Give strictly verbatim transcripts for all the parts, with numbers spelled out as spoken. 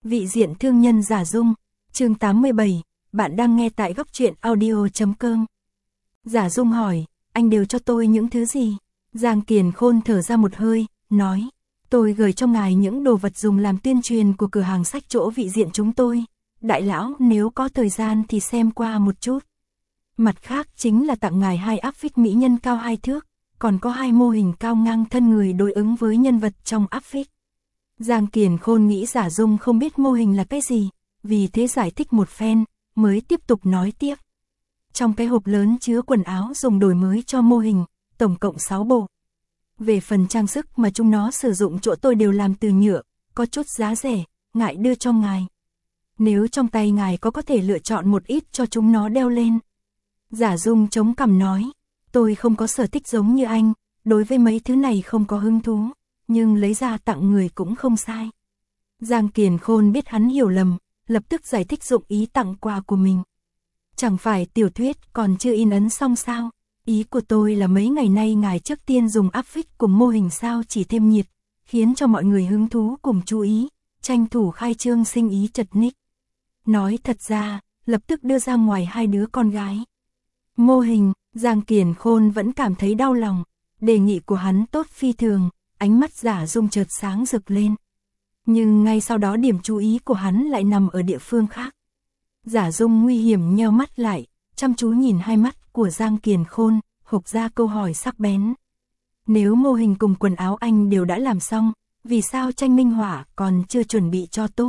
Vị diện thương nhân Giả Dung, chương tám mươi bảy, bạn đang nghe tại góc truyện audio chấm com. Giả Dung hỏi, anh đều cho tôi những thứ gì? Giang Kiền Khôn thở ra một hơi, nói, tôi gửi cho ngài những đồ vật dùng làm tuyên truyền của cửa hàng sách chỗ vị diện chúng tôi. Đại lão nếu có thời gian thì xem qua một chút. Mặt khác chính là tặng ngài hai áp phích mỹ nhân cao hai thước, còn có hai mô hình cao ngang thân người đối ứng với nhân vật trong áp phích. Giang Kiền Khôn nghĩ Giả Dung không biết mô hình là cái gì, vì thế giải thích một phen, mới tiếp tục nói tiếp. Trong cái hộp lớn chứa quần áo dùng đổi mới cho mô hình, tổng cộng sáu bộ. Về phần trang sức mà chúng nó sử dụng chỗ tôi đều làm từ nhựa, có chút giá rẻ, ngại đưa cho ngài. Nếu trong tay ngài có có thể lựa chọn một ít cho chúng nó đeo lên. Giả Dung chống cằm nói, tôi không có sở thích giống như anh, đối với mấy thứ này không có hứng thú, nhưng lấy ra tặng người cũng không sai. Giang Kiền Khôn biết hắn hiểu lầm, lập tức giải thích dụng ý tặng quà của mình. Chẳng phải tiểu thuyết còn chưa in ấn xong sao? Ý của tôi là mấy ngày nay ngài trước tiên dùng áp phích cùng mô hình sao chỉ thêm nhiệt, khiến cho mọi người hứng thú cùng chú ý, tranh thủ khai trương sinh ý chật ních. Nói thật ra, lập tức đưa ra ngoài hai đứa con gái. Mô hình, Giang Kiền Khôn vẫn cảm thấy đau lòng, đề nghị của hắn tốt phi thường, ánh mắt Giả Dung chợt sáng rực lên. Nhưng ngay sau đó điểm chú ý của hắn lại nằm ở địa phương khác. Giả Dung nguy hiểm nheo mắt lại, chăm chú nhìn hai mắt của Giang Kiền Khôn, hộc ra câu hỏi sắc bén. Nếu mô hình cùng quần áo anh đều đã làm xong, vì sao tranh minh họa còn chưa chuẩn bị cho tốt?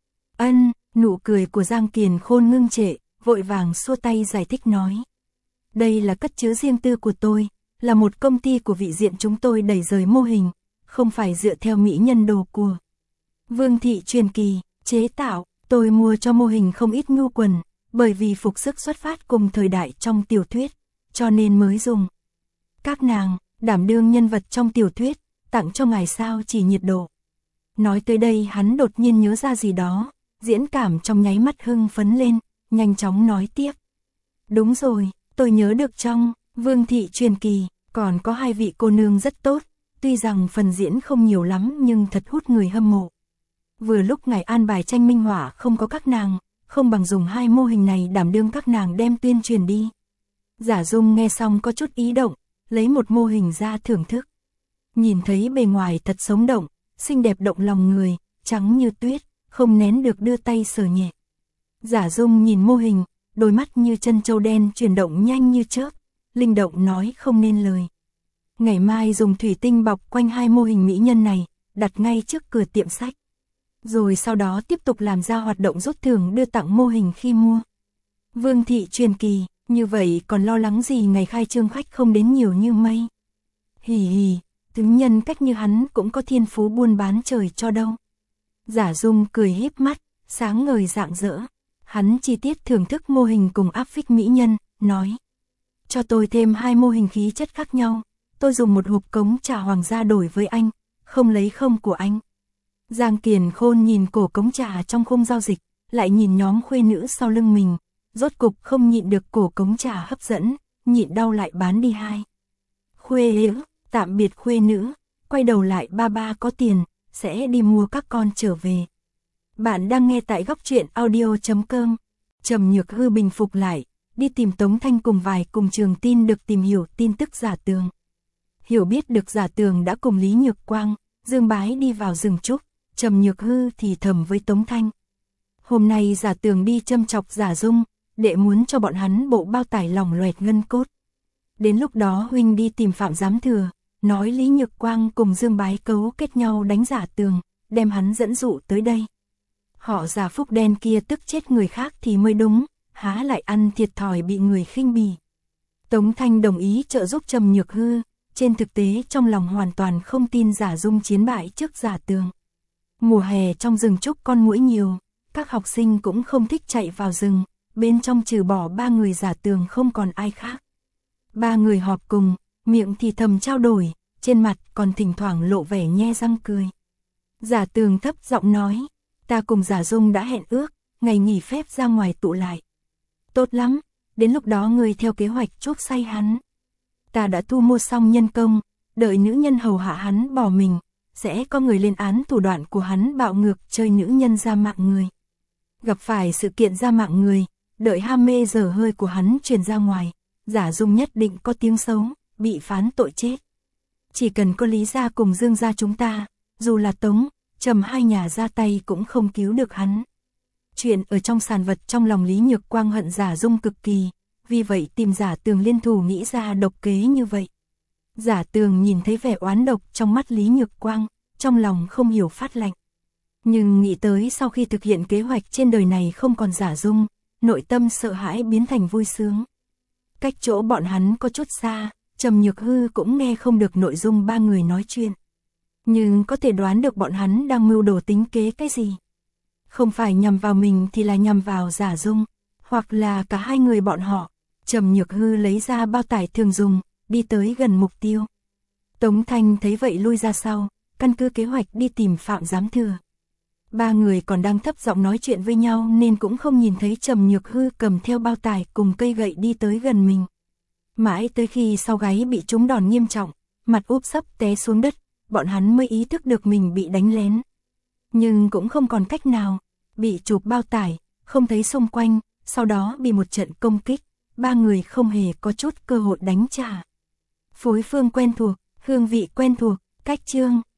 Ân, nụ cười của Giang Kiền Khôn ngưng trệ, vội vàng xua tay giải thích nói. Đây là cất chứa riêng tư của tôi, là một công ty của vị diện chúng tôi đẩy rời mô hình, không phải dựa theo mỹ nhân đồ của Vương Thị truyền kỳ, chế tạo. Tôi mua cho mô hình không ít ngưu quần, bởi vì phục sức xuất phát cùng thời đại trong tiểu thuyết, cho nên mới dùng. Các nàng, đảm đương nhân vật trong tiểu thuyết, tặng cho ngài sao chỉ nhiệt độ. Nói tới đây hắn đột nhiên nhớ ra gì đó, diễn cảm trong nháy mắt hưng phấn lên, nhanh chóng nói tiếp. Đúng rồi, tôi nhớ được trong Vương Thị truyền kỳ, còn có hai vị cô nương rất tốt, tuy rằng phần diễn không nhiều lắm nhưng thật hút người hâm mộ. Vừa lúc ngài an bài tranh minh họa không có các nàng, không bằng dùng hai mô hình này đảm đương các nàng đem tuyên truyền đi. Giả Dung nghe xong có chút ý động, lấy một mô hình ra thưởng thức. Nhìn thấy bề ngoài thật sống động, xinh đẹp động lòng người, trắng như tuyết, không nén được đưa tay sờ nhẹ. Giả Dung nhìn mô hình, đôi mắt như chân châu đen chuyển động nhanh như chớp, linh động nói không nên lời. Ngày mai dùng thủy tinh bọc quanh hai mô hình mỹ nhân này, đặt ngay trước cửa tiệm sách. Rồi sau đó tiếp tục làm ra hoạt động rút thưởng đưa tặng mô hình khi mua. Vương Thị truyền kỳ, như vậy còn lo lắng gì ngày khai trương khách không đến nhiều như mây. Hì hì, tướng nhân cách như hắn cũng có thiên phú buôn bán trời cho đâu. Giả Dung cười híp mắt, sáng ngời rạng rỡ. Hắn chi tiết thưởng thức mô hình cùng áp phích mỹ nhân, nói. Cho tôi thêm hai mô hình khí chất khác nhau, tôi dùng một hộp cống trà hoàng gia đổi với anh, không lấy không của anh. Giang Kiền Khôn nhìn cổ cống trà trong khung giao dịch, lại nhìn nhóm khuê nữ sau lưng mình, rốt cục không nhịn được cổ cống trà hấp dẫn, nhịn đau lại bán đi hai. Khuê nữ, tạm biệt khuê nữ, quay đầu lại ba ba có tiền, sẽ đi mua các con trở về. Bạn đang nghe tại góc truyện audio chấm com. Trầm Nhược Hư bình phục lại, đi tìm Tống Thanh cùng vài cùng trường tin được tìm hiểu tin tức Giả Tường. Hiểu biết được Giả Tường đã cùng Lý Nhược Quang, Dương Bái đi vào rừng trúc. Trầm Nhược Hư thì thầm với Tống Thanh. Hôm nay Giả Tường đi châm chọc Giả Dung, đệ muốn cho bọn hắn bộ bao tải lỏng loẹt ngân cốt. Đến lúc đó huynh đi tìm Phạm Giám Thừa, nói Lý Nhược Quang cùng Dương Bái cấu kết nhau đánh Giả Tường, đem hắn dẫn dụ tới đây. Họ Giả Phúc đen kia tức chết người khác thì mới đúng, há lại ăn thiệt thòi bị người khinh bỉ. Tống Thanh đồng ý trợ giúp Trầm Nhược Hư, trên thực tế trong lòng hoàn toàn không tin Giả Dung chiến bại trước Giả Tường. Mùa hè trong rừng trúc con muỗi nhiều, các học sinh cũng không thích chạy vào rừng, bên trong trừ bỏ ba người Giả Tường không còn ai khác. Ba người họp cùng, miệng thì thầm trao đổi, trên mặt còn thỉnh thoảng lộ vẻ nhe răng cười. Giả Tường thấp giọng nói, ta cùng Giả Dung đã hẹn ước, ngày nghỉ phép ra ngoài tụ lại. Tốt lắm, đến lúc đó người theo kế hoạch chuốc say hắn. Ta đã thu mua xong nhân công, đợi nữ nhân hầu hạ hắn bỏ mình, sẽ có người lên án thủ đoạn của hắn bạo ngược chơi nữ nhân ra mạng người. Gặp phải sự kiện ra mạng người, đợi ham mê dở hơi của hắn truyền ra ngoài, Giả Dung nhất định có tiếng xấu, bị phán tội chết. Chỉ cần có Lý gia cùng Dương gia chúng ta, dù là Tống, Trầm hai nhà ra tay cũng không cứu được hắn. Chuyện ở trong sàn vật trong lòng Lý Nhược Quang hận Giả Dung cực kỳ, vì vậy tìm Giả Tường liên thủ nghĩ ra độc kế như vậy. Giả Tường nhìn thấy vẻ oán độc trong mắt Lý Nhược Quang, trong lòng không hiểu phát lạnh. Nhưng nghĩ tới sau khi thực hiện kế hoạch trên đời này không còn Giả Dung, nội tâm sợ hãi biến thành vui sướng. Cách chỗ bọn hắn có chút xa, Trầm Nhược Hư cũng nghe không được nội dung ba người nói chuyện. Nhưng có thể đoán được bọn hắn đang mưu đồ tính kế cái gì. Không phải nhằm vào mình thì là nhằm vào Giả Dung, hoặc là cả hai người bọn họ. Trầm Nhược Hư lấy ra bao tải thường dùng, đi tới gần mục tiêu. Tống Thanh thấy vậy lui ra sau, căn cứ kế hoạch đi tìm Phạm Giám Thừa. Ba người còn đang thấp giọng nói chuyện với nhau nên cũng không nhìn thấy Trầm Nhược Hư cầm theo bao tải cùng cây gậy đi tới gần mình. Mãi tới khi sau gáy bị trúng đòn nghiêm trọng, mặt úp sấp té xuống đất, bọn hắn mới ý thức được mình bị đánh lén. Nhưng cũng không còn cách nào, bị chụp bao tải, không thấy xung quanh, sau đó bị một trận công kích, ba người không hề có chút cơ hội đánh trả. Phối phương quen thuộc, hương vị quen thuộc, cách chương.